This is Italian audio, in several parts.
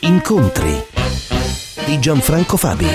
Incontri di Gianfranco Fabi.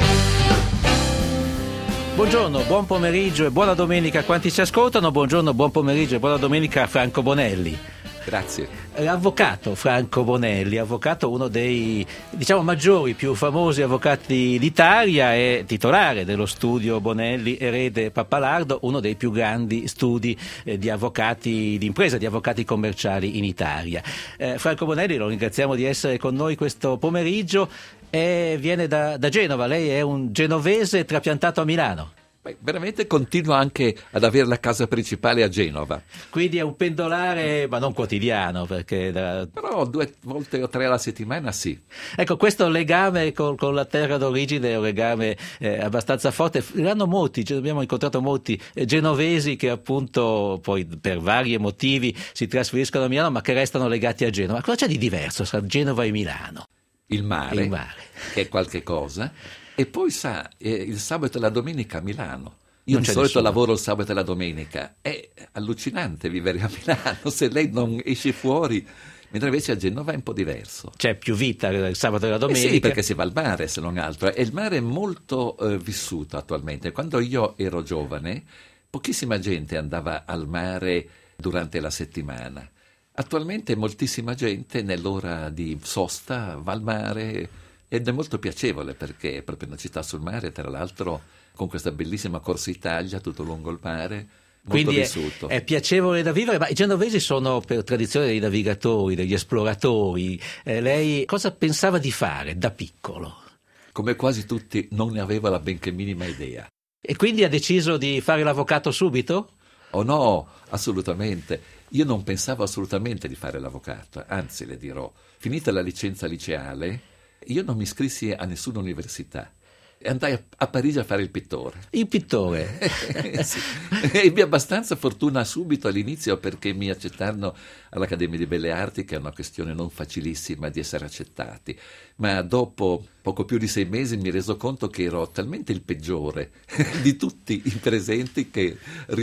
Buongiorno, buon pomeriggio e buona domenica a quanti ci ascoltano. Buongiorno, buon pomeriggio e buona domenica a Franco Bonelli. Grazie. L'avvocato Franco Bonelli, avvocato uno dei maggiori, più famosi avvocati d'Italia, e titolare dello studio Bonelli Erede Pappalardo, uno dei più grandi studi di avvocati d'impresa, di avvocati commerciali in Italia. Franco Bonelli, lo ringraziamo di essere con noi questo pomeriggio. Viene da Genova, lei è un genovese trapiantato a Milano. Veramente continuo anche ad avere la casa principale a Genova. Quindi è un pendolare, ma non quotidiano, perché Però 2 volte o 3 alla settimana sì. Ecco, questo legame con la terra d'origine è un legame abbastanza forte. L'hanno molti, abbiamo incontrato molti genovesi che appunto poi per vari motivi si trasferiscono a Milano, ma che restano legati a Genova. Cosa c'è di diverso tra Genova e Milano? Il mare, che è qualche cosa. E poi il sabato e la domenica a Milano. Io di solito lavoro il sabato e la domenica. È allucinante vivere a Milano se lei non esce fuori, mentre invece a Genova è un po' diverso. C'è più vita il sabato e la domenica. Sì, perché si va al mare se non altro. E il mare è molto vissuto attualmente. Quando io ero giovane, pochissima gente andava al mare durante la settimana. Attualmente moltissima gente nell'ora di sosta va al mare. Ed è molto piacevole perché è proprio una città sul mare, tra l'altro con questa bellissima Corsa Italia tutto lungo il mare, molto vissuto. È piacevole da vivere, ma i genovesi sono per tradizione dei navigatori, degli esploratori. Lei cosa pensava di fare da piccolo? Come quasi tutti non ne aveva la benché minima idea. E quindi ha deciso di fare l'avvocato subito? Oh no, assolutamente. Io non pensavo assolutamente di fare l'avvocato, anzi le dirò, finita la licenza liceale, io non mi iscrissi a nessuna università e andai a Parigi a fare il pittore. Il pittore? Sì. Ebbi abbastanza fortuna subito all'inizio perché mi accettarono all'Accademia di Belle Arti, che è una questione non facilissima di essere accettati, ma dopo poco più di 6 mesi mi reso conto che ero talmente il peggiore di tutti i presenti che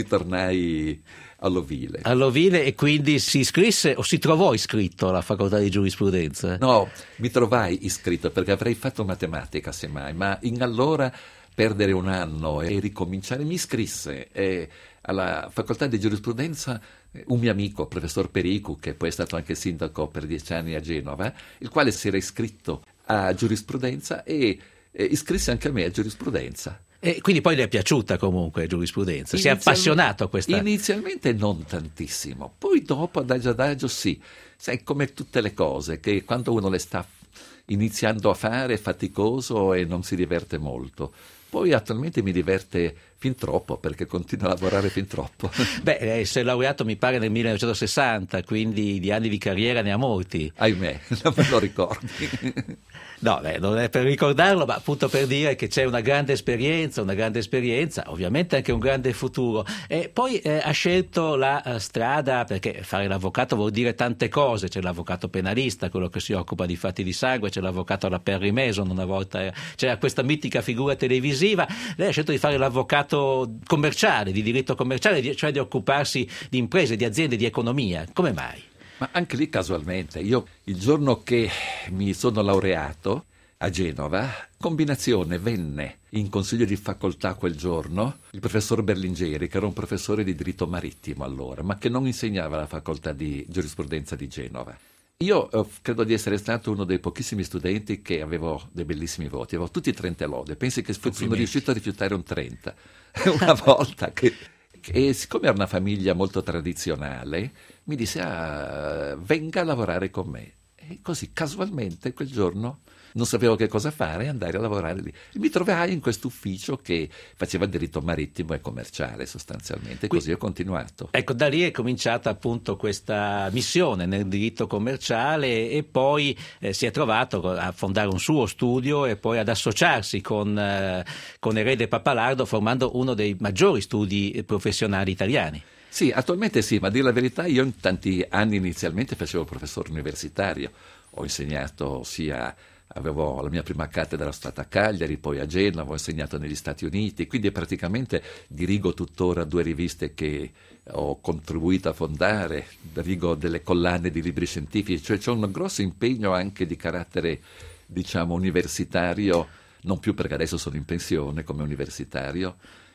ritornai all'Ovile. E quindi si iscrisse o si trovò iscritto alla facoltà di giurisprudenza? No, mi trovai iscritto perché avrei fatto matematica semmai, ma in allora perdere un anno e ricominciare mi iscrisse alla facoltà di giurisprudenza un mio amico, professor Pericu, che poi è stato anche sindaco per 10 anni a Genova, il quale si era iscritto a giurisprudenza e iscrisse anche a me a giurisprudenza. E quindi poi le è piaciuta comunque giurisprudenza? Si è appassionato a questa? Inizialmente non tantissimo, poi dopo adagio adagio sì. Sai, come tutte le cose, che quando uno le sta iniziando a fare è faticoso e non si diverte molto. Poi attualmente mi diverte fin troppo perché continuo a lavorare fin troppo. Lei si è laureato mi pare nel 1960, quindi di anni di carriera ne ha molti. Ahimè, non me lo ricordi. No, non è per ricordarlo, ma appunto per dire che c'è una grande esperienza, ovviamente anche un grande futuro. E poi ha scelto la strada, perché fare l'avvocato vuol dire tante cose. C'è l'avvocato penalista, quello che si occupa di fatti di sangue, c'è l'avvocato alla Perry Mason, una volta c'era questa mitica figura televisiva. Lei ha scelto di fare l'avvocato commerciale, di diritto commerciale, cioè di occuparsi di imprese, di aziende, di economia. Come mai? Ma anche lì casualmente, io il giorno che mi sono laureato a Genova, combinazione, venne in consiglio di facoltà quel giorno il professor Berlingeri, che era un professore di diritto marittimo allora, ma che non insegnava alla facoltà di giurisprudenza di Genova. Io credo di essere stato uno dei pochissimi studenti che avevo dei bellissimi voti, avevo tutti 30 lode, pensi che sono riuscito a rifiutare un 30 una volta e siccome era una famiglia molto tradizionale mi disse venga a lavorare con me, e così casualmente quel giorno non sapevo che cosa fare e andare a lavorare lì. E mi trovai in questo ufficio che faceva diritto marittimo e commerciale sostanzialmente, così ho continuato. Ecco, da lì è cominciata appunto questa missione nel diritto commerciale e poi si è trovato a fondare un suo studio e poi ad associarsi con Erede Pappalardo, formando uno dei maggiori studi professionali italiani. Sì, attualmente sì, ma a dire la verità io in tanti anni inizialmente facevo professore universitario, ho insegnato sia avevo la mia prima cattedra era stata a Cagliari, poi a Genova, ho insegnato negli Stati Uniti, quindi praticamente dirigo tuttora 2 riviste che ho contribuito a fondare, dirigo delle collane di libri scientifici, cioè c'è un grosso impegno anche di carattere, diciamo, universitario, non più perché adesso sono in pensione come universitario,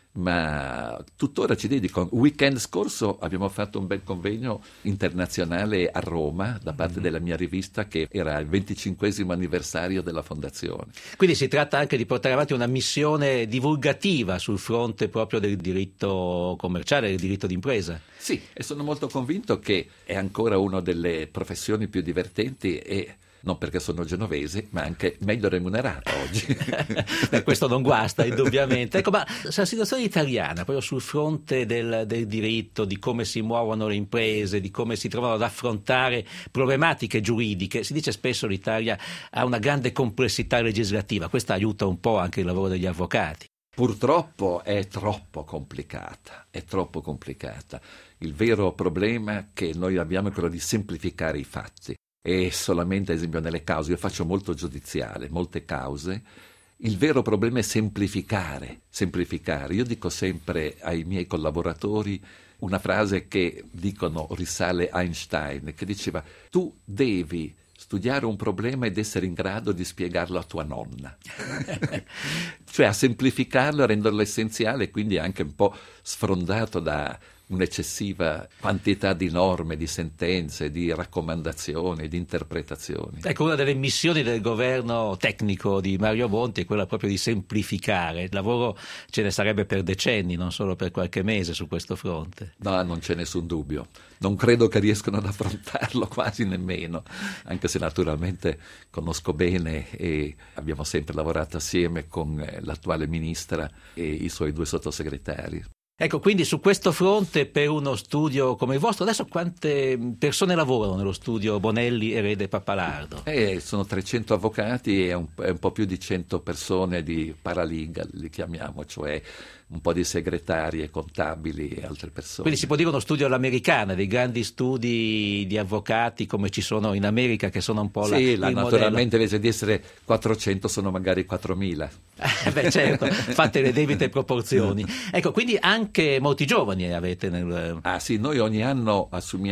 ma tuttora ci dedico. Weekend scorso abbiamo fatto un bel convegno internazionale a Roma da parte della mia rivista, che era il 25° anniversario della fondazione. Quindi si tratta anche di portare avanti una missione divulgativa sul fronte proprio del diritto commerciale, del diritto d'impresa. Sì, e sono molto convinto che è ancora una delle professioni più divertenti e non perché sono genovese, ma anche meglio remunerata oggi. Questo non guasta, indubbiamente. Ecco, ma la situazione italiana, proprio sul fronte del diritto, di come si muovono le imprese, di come si trovano ad affrontare problematiche giuridiche, si dice spesso l'Italia ha una grande complessità legislativa, questo aiuta un po' anche il lavoro degli avvocati. Purtroppo è troppo complicata. Il vero problema che noi abbiamo è quello di semplificare i fatti. E solamente, ad esempio, nelle cause, io faccio molto giudiziale, molte cause, il vero problema è semplificare. Io dico sempre ai miei collaboratori una frase che dicono risale a Einstein, che diceva: tu devi studiare un problema ed essere in grado di spiegarlo a tua nonna. Cioè a semplificarlo, a renderlo essenziale, quindi anche un po' sfrondato da un'eccessiva quantità di norme, di sentenze, di raccomandazioni, di interpretazioni. Ecco, una delle missioni del governo tecnico di Mario Monti è quella proprio di semplificare. Il lavoro ce ne sarebbe per decenni, non solo per qualche mese su questo fronte. No, non c'è nessun dubbio. Non credo che riescano ad affrontarlo, quasi nemmeno, anche se naturalmente conosco bene e abbiamo sempre lavorato assieme con l'attuale ministra e i suoi 2 sottosegretari. Ecco, quindi su questo fronte, per uno studio come il vostro, adesso quante persone lavorano nello studio Bonelli, Erede e Pappalardo? Sono 300 avvocati e un po' più di 100 persone di paralegal, li chiamiamo, cioè un po' di segretari e contabili e altre persone. Quindi si può dire uno studio all'americana, dei grandi studi di avvocati come ci sono in America, che sono un po' il naturalmente modello. Invece di essere 400 sono magari 4.000. Beh, certo, fate le debite proporzioni. Ecco, quindi anche molti giovani avete nel... Ah sì, noi ogni anno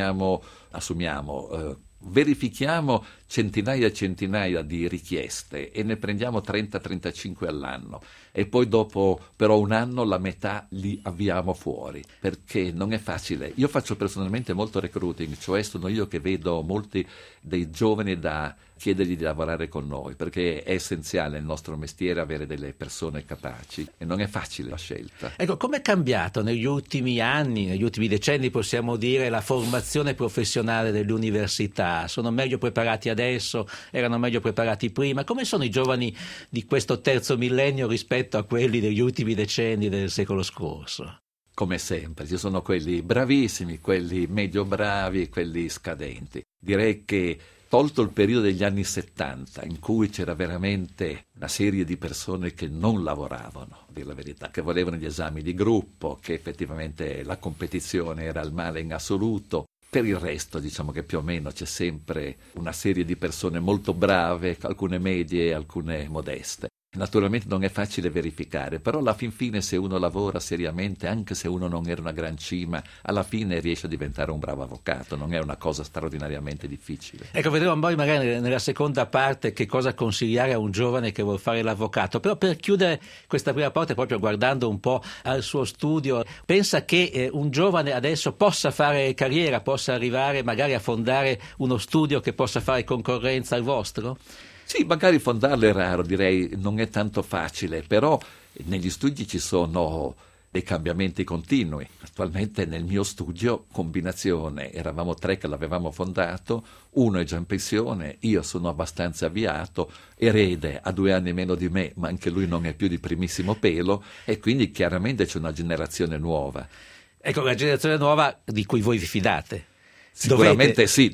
verifichiamo centinaia e centinaia di richieste e ne prendiamo 30-35 all'anno e poi dopo però un anno la metà li avviamo fuori, perché non è facile. Io faccio personalmente molto recruiting, cioè sono io che vedo molti dei giovani da chiedergli di lavorare con noi, perché è essenziale nel nostro mestiere avere delle persone capaci e non è facile la scelta. Ecco, com'è cambiato negli ultimi anni, negli ultimi decenni, possiamo dire, la formazione professionale delle università? Sono meglio preparati adesso? Erano meglio preparati prima? Come sono i giovani di questo terzo millennio rispetto a quelli degli ultimi decenni del secolo scorso? Come sempre, ci sono quelli bravissimi, quelli medio bravi, quelli scadenti. Direi che tolto il periodo degli anni 70, in cui c'era veramente una serie di persone che non lavoravano, a dire la verità, che volevano gli esami di gruppo, che effettivamente la competizione era il male in assoluto. Per il resto, diciamo che più o meno c'è sempre una serie di persone molto brave, alcune medie e alcune modeste. Naturalmente non è facile verificare, però alla fin fine se uno lavora seriamente, anche se uno non era una gran cima, alla fine riesce a diventare un bravo avvocato, non è una cosa straordinariamente difficile. Ecco, vedremo poi magari nella seconda parte che cosa consigliare a un giovane che vuol fare l'avvocato, però per chiudere questa prima parte, proprio guardando un po' al suo studio, pensa che un giovane adesso possa fare carriera, possa arrivare magari a fondare uno studio che possa fare concorrenza al vostro? Sì, magari fondarlo è raro, direi, non è tanto facile, però negli studi ci sono dei cambiamenti continui. Attualmente nel mio studio, combinazione, eravamo 3 che l'avevamo fondato, uno è già in pensione, io sono abbastanza avviato, Erede ha 2 anni meno di me, ma anche lui non è più di primissimo pelo, e quindi chiaramente c'è una generazione nuova. Ecco, una generazione nuova di cui voi vi fidate? Sicuramente sì,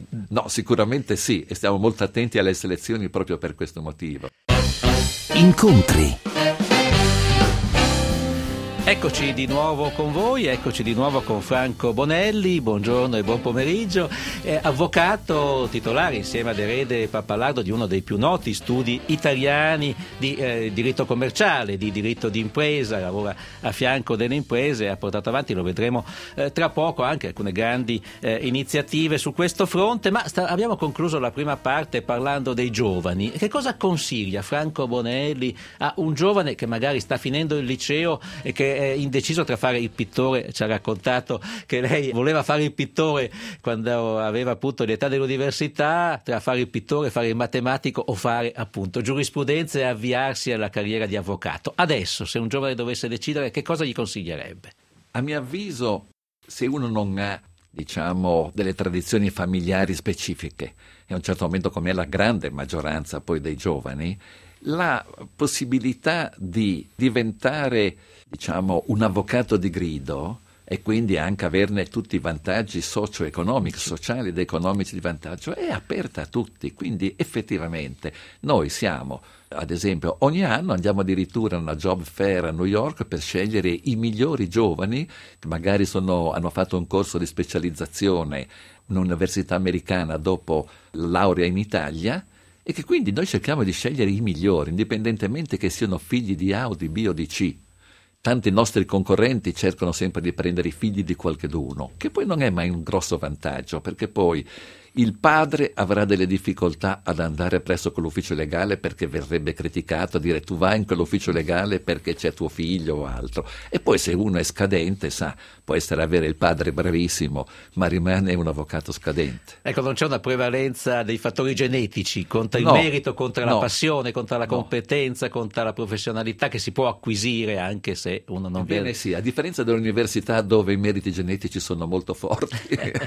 e stiamo molto attenti alle selezioni proprio per questo motivo. Incontri. Eccoci di nuovo con voi, eccoci di nuovo con Franco Bonelli, buongiorno e buon pomeriggio, avvocato titolare insieme ad Erede Pappalardo di uno dei più noti studi italiani di diritto commerciale, di diritto d'impresa, lavora a fianco delle imprese, ha portato avanti, lo vedremo tra poco, anche alcune grandi iniziative su questo fronte, ma abbiamo concluso la prima parte parlando dei giovani. Che cosa consiglia Franco Bonelli a un giovane che magari sta finendo il liceo e che è indeciso tra fare il pittore? Ci ha raccontato che lei voleva fare il pittore quando aveva appunto l'età dell'università, tra fare il pittore, fare il matematico o fare appunto giurisprudenza e avviarsi alla carriera di avvocato. Adesso, se un giovane dovesse decidere, che cosa gli consiglierebbe? A mio avviso, se uno non ha, delle tradizioni familiari specifiche, e a un certo momento, come è la grande maggioranza poi dei giovani, la possibilità di diventare, un avvocato di grido e quindi anche averne tutti i vantaggi socio-economici, sociali ed economici di vantaggio, è aperta a tutti. Quindi effettivamente noi siamo, ad esempio, ogni anno andiamo addirittura a una job fair a New York per scegliere i migliori giovani che magari hanno fatto un corso di specializzazione in un'università americana dopo la laurea in Italia, e che quindi noi cerchiamo di scegliere i migliori, indipendentemente che siano figli di A o di B o di C. Tanti nostri concorrenti cercano sempre di prendere i figli di qualcheduno, che poi non è mai un grosso vantaggio, perché poi il padre avrà delle difficoltà ad andare presso quell'ufficio legale perché verrebbe criticato a dire tu vai in quell'ufficio legale perché c'è tuo figlio o altro. E poi se uno è scadente, può essere avere il padre bravissimo, ma rimane un avvocato scadente. Ecco, non c'è una prevalenza dei fattori genetici contro il merito, contro la passione, contro la competenza, contro la professionalità che si può acquisire anche se uno non viene. Sì, a differenza dell'università dove i meriti genetici sono molto forti.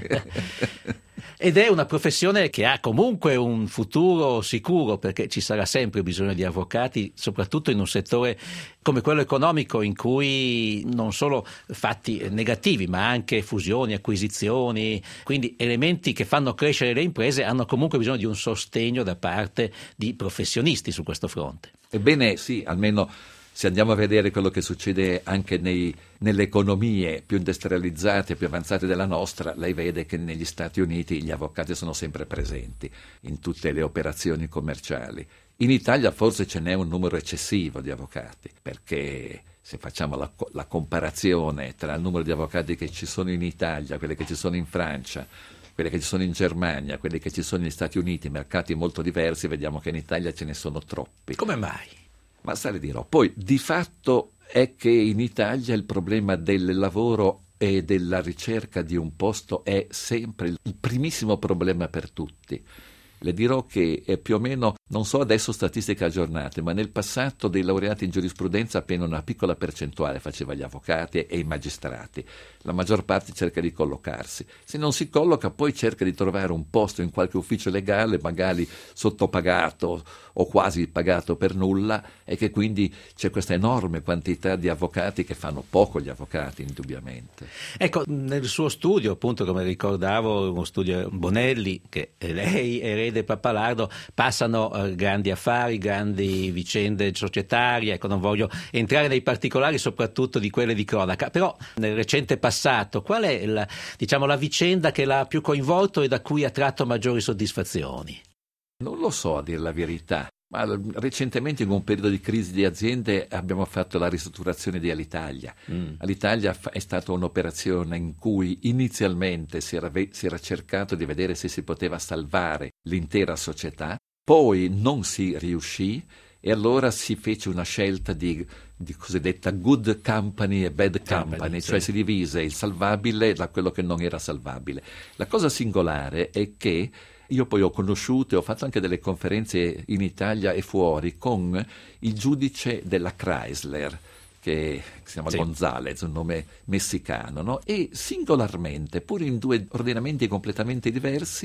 Ed è una professione che ha comunque un futuro sicuro, perché ci sarà sempre bisogno di avvocati, soprattutto in un settore come quello economico, in cui non solo fatti negativi ma anche fusioni, acquisizioni, quindi elementi che fanno crescere le imprese, hanno comunque bisogno di un sostegno da parte di professionisti su questo fronte. Ebbene sì, almeno se andiamo a vedere quello che succede anche nelle economie più industrializzate, più avanzate della nostra, lei vede che negli Stati Uniti gli avvocati sono sempre presenti in tutte le operazioni commerciali. In Italia forse ce n'è un numero eccessivo di avvocati, perché se facciamo la comparazione tra il numero di avvocati che ci sono in Italia, quelli che ci sono in Francia, quelli che ci sono in Germania, quelli che ci sono negli Stati Uniti, mercati molto diversi, vediamo che in Italia ce ne sono troppi. Come mai? Ma le dirò. Poi di fatto è che in Italia il problema del lavoro e della ricerca di un posto è sempre il primissimo problema per tutti. Le dirò che è più o meno, non so adesso statistiche aggiornate, ma nel passato dei laureati in giurisprudenza appena una piccola percentuale faceva gli avvocati e i magistrati. La maggior parte cerca di collocarsi. Se non si colloca poi cerca di trovare un posto in qualche ufficio legale, magari sottopagato o quasi pagato per nulla, e che quindi c'è questa enorme quantità di avvocati che fanno poco gli avvocati, indubbiamente. Ecco, nel suo studio, appunto, come ricordavo, uno studio Bonelli, che lei Erede Pappalardo passano grandi affari, grandi vicende societarie. Ecco, non voglio entrare nei particolari, soprattutto di quelle di cronaca, però nel recente passato qual è la vicenda che l'ha più coinvolto e da cui ha tratto maggiori soddisfazioni? Non lo so, a dire la verità, ma recentemente in un periodo di crisi di aziende abbiamo fatto la ristrutturazione di Alitalia. Alitalia è stata un'operazione in cui inizialmente si era cercato di vedere se si poteva salvare l'intera società, poi non si riuscì e allora si fece una scelta di cosiddetta good company e bad company, cioè si divise il salvabile da quello che non era salvabile. La cosa singolare è che io poi ho conosciuto e ho fatto anche delle conferenze in Italia e fuori con il giudice della Chrysler, che si chiama Gonzalez, un nome messicano, no? E singolarmente, pur in due ordinamenti completamente diversi,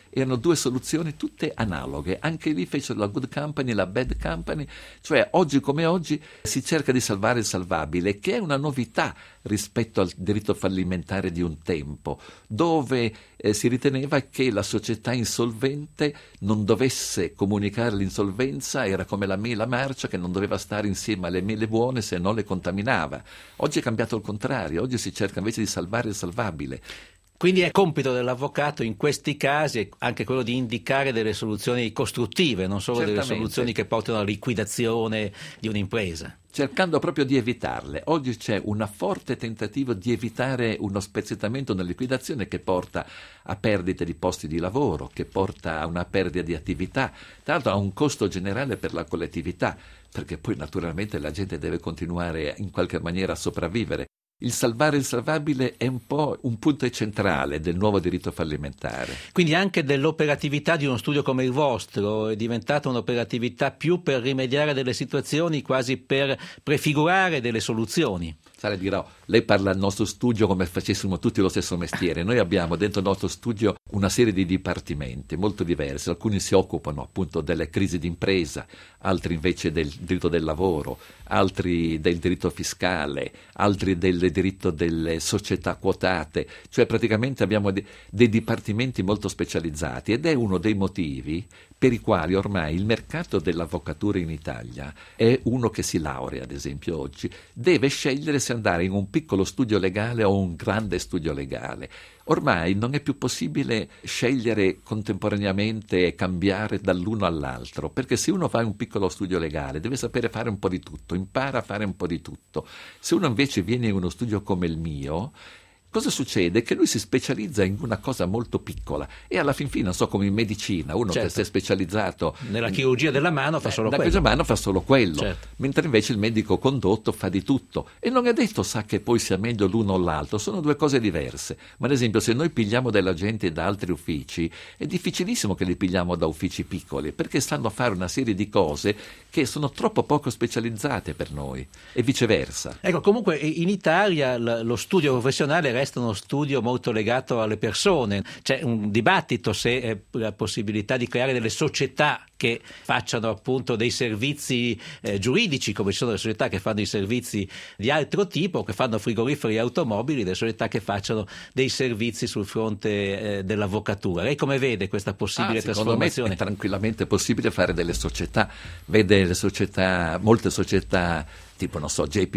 erano due soluzioni tutte analoghe. Anche lì fecero la good company, la bad company, cioè oggi come oggi si cerca di salvare il salvabile, che è una novità rispetto al diritto fallimentare di un tempo, dove si riteneva che la società insolvente non dovesse comunicare l'insolvenza, era come la mela marcia che non doveva stare insieme alle mele buone se non le contaminava. Oggi è cambiato il contrario, oggi si cerca invece di salvare il salvabile. Quindi è compito dell'avvocato in questi casi anche quello di indicare delle soluzioni costruttive, non solo Certamente. delle soluzioni che portano alla liquidazione di un'impresa. Cercando proprio di evitarle. Oggi c'è un forte tentativo di evitare uno spezzettamento nella liquidazione che porta a perdite di posti di lavoro, che porta a una perdita di attività, tra l'altro a un costo generale per la collettività, perché poi naturalmente la gente deve continuare in qualche maniera a sopravvivere. Il salvare il salvabile è un po' un punto centrale del nuovo diritto fallimentare. Quindi anche dell'operatività di uno studio come il vostro è diventata un'operatività più per rimediare a delle situazioni, quasi per prefigurare delle soluzioni. Le dirò, lei parla al nostro studio come facessimo tutti lo stesso mestiere. Noi abbiamo dentro il nostro studio una serie di dipartimenti molto diversi. Alcuni si occupano appunto delle crisi d'impresa, altri invece del diritto del lavoro, altri del diritto fiscale, altri del diritto delle società quotate. Cioè praticamente abbiamo dei dipartimenti molto specializzati, ed è uno dei motivi per i quali ormai il mercato dell'avvocatura in Italia è uno che si laurea, ad esempio oggi, deve scegliere se andare in un piccolo studio legale o un grande studio legale. Ormai non è più possibile scegliere contemporaneamente e cambiare dall'uno all'altro, perché se uno fa un piccolo studio legale deve sapere fare un po' di tutto, impara a fare un po' di tutto. Se uno invece viene in uno studio come il mio, cosa succede? Che lui si specializza in una cosa molto piccola e alla fin fine, non so, come in medicina, uno Certo. che si è specializzato Nella chirurgia della mano fa solo la quello. chirurgia della mano fa solo quello, Certo. mentre invece il medico condotto fa di tutto, e non è detto sa che poi sia meglio l'uno o l'altro, sono due cose diverse. Ma ad esempio se noi pigliamo della gente da altri uffici è difficilissimo che li pigliamo da uffici piccoli, perché stanno a fare una serie di cose che sono troppo poco specializzate per noi e viceversa. Ecco, comunque in Italia lo studio professionale resta uno studio molto legato alle persone. C'è un dibattito se è la possibilità di creare delle società che facciano appunto dei servizi giuridici, come ci sono le società che fanno i servizi di altro tipo, che fanno frigoriferi e automobili, delle società che facciano dei servizi sul fronte dell'avvocatura. Lei come vede questa possibile trasformazione? Secondo me è tranquillamente possibile fare delle società. Vede le società, molte società tipo, non so, JP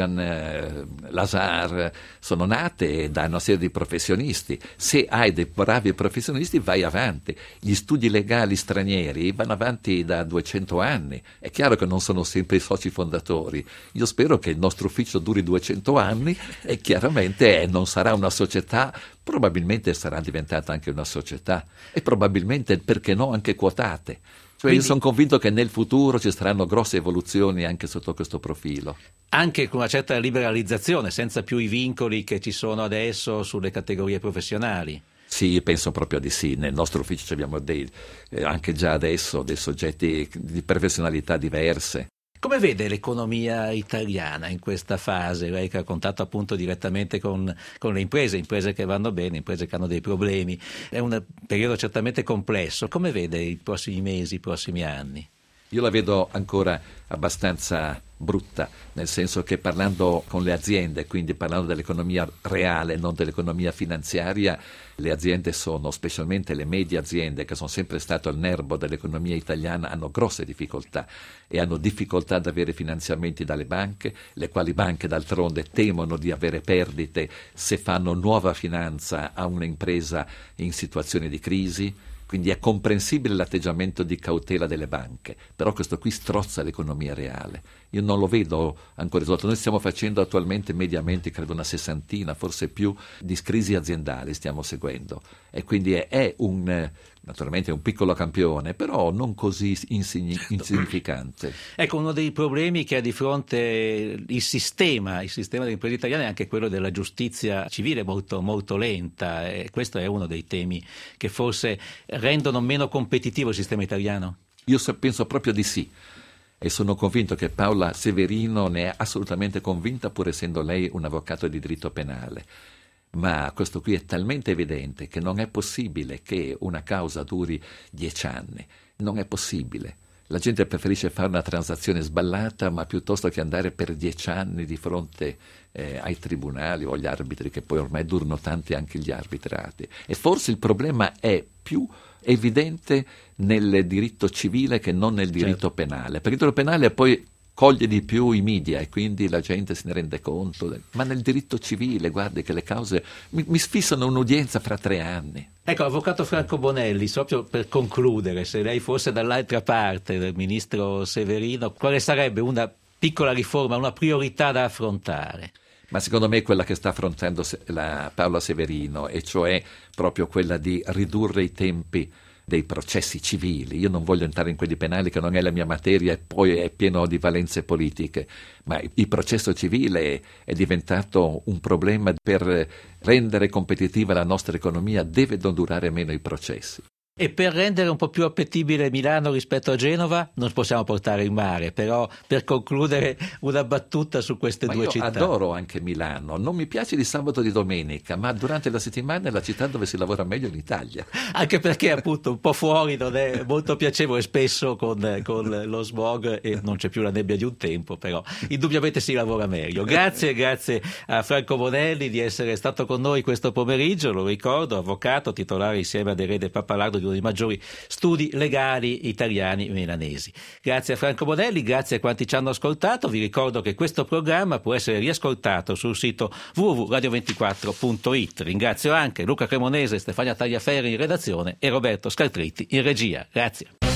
Morgan, Lazard, sono nate da una serie di professionisti. Se hai dei bravi professionisti vai avanti. Gli studi legali stranieri vanno avanti da 200 anni. È chiaro che non sono sempre i soci fondatori. Io spero che il nostro ufficio duri 200 anni e chiaramente non sarà una società, probabilmente sarà diventata anche una società e probabilmente, perché no, anche quotate. Cioè io sono convinto che nel futuro ci saranno grosse evoluzioni anche sotto questo profilo. Anche con una certa liberalizzazione, senza più i vincoli che ci sono adesso sulle categorie professionali. Sì, penso proprio di sì. Nel nostro ufficio abbiamo anche già adesso dei soggetti di professionalità diverse. Come vede l'economia italiana in questa fase? Lei che ha contatto appunto direttamente con le imprese che vanno bene, imprese che hanno dei problemi. È un periodo certamente complesso. Come vede i prossimi mesi, i prossimi anni? Io la vedo ancora abbastanza brutta, nel senso che parlando con le aziende, quindi parlando dell'economia reale, non dell'economia finanziaria, le aziende sono, specialmente le medie aziende, che sono sempre state il nervo dell'economia italiana, hanno grosse difficoltà e hanno difficoltà ad avere finanziamenti dalle banche, le quali banche d'altronde temono di avere perdite se fanno nuova finanza a un'impresa in situazioni di crisi. Quindi è comprensibile l'atteggiamento di cautela delle banche, però questo qui strozza l'economia reale. Io non lo vedo ancora risolto. Noi stiamo facendo attualmente mediamente, credo, una 60, forse più, di crisi aziendali stiamo seguendo. E quindi è naturalmente un piccolo campione, però non così insignificante. Ecco, uno dei problemi che ha di fronte il sistema delle imprese italiane è anche quello della giustizia civile molto, molto lenta, e questo è uno dei temi che forse rendono meno competitivo il sistema italiano. Io penso proprio di sì. E sono convinto che Paola Severino ne è assolutamente convinta, pur essendo lei un avvocato di diritto penale. ma questo qui è talmente evidente che non è possibile che una causa duri 10 anni, non è possibile. La gente preferisce fare una transazione sballata, ma piuttosto che andare per 10 anni di fronte ai tribunali o agli arbitri, che poi ormai durano tanti anche gli arbitrati. E forse il problema è più evidente nel diritto civile che non nel diritto penale, perché il diritto penale poi coglie di più i media e quindi la gente se ne rende conto, ma nel diritto civile guardi che le cause mi sfissano un'udienza fra 3 anni. Ecco, avvocato Franco Bonelli, proprio per concludere, se lei fosse dall'altra parte del ministro Severino, quale sarebbe una piccola riforma, una priorità da affrontare? Ma secondo me è quella che sta affrontando Paola Severino, e cioè proprio quella di ridurre i tempi dei processi civili. Io non voglio entrare in quelli penali, che non è la mia materia e poi è pieno di valenze politiche, ma il processo civile è diventato un problema. Per rendere competitiva la nostra economia devono durare meno i processi. E per rendere un po' più appetibile Milano rispetto a Genova non possiamo portare il mare, però per concludere una battuta su queste due città. Io adoro anche Milano, non mi piace di sabato e di domenica, ma durante la settimana è la città dove si lavora meglio in Italia. Anche perché appunto un po' fuori non è molto piacevole, spesso con lo smog e non c'è più la nebbia di un tempo, però indubbiamente si lavora meglio. Grazie a Franco Bonelli di essere stato con noi questo pomeriggio, lo ricordo, avvocato, titolare insieme ad Erede Pappalardo di uno dei maggiori studi legali italiani milanesi. Grazie a Franco Bonelli, grazie a quanti ci hanno ascoltato. Vi ricordo che questo programma può essere riascoltato sul sito www.radio24.it. Ringrazio anche Luca Cremonese, Stefania Tagliaferri in redazione e Roberto Scaltritti in regia. Grazie.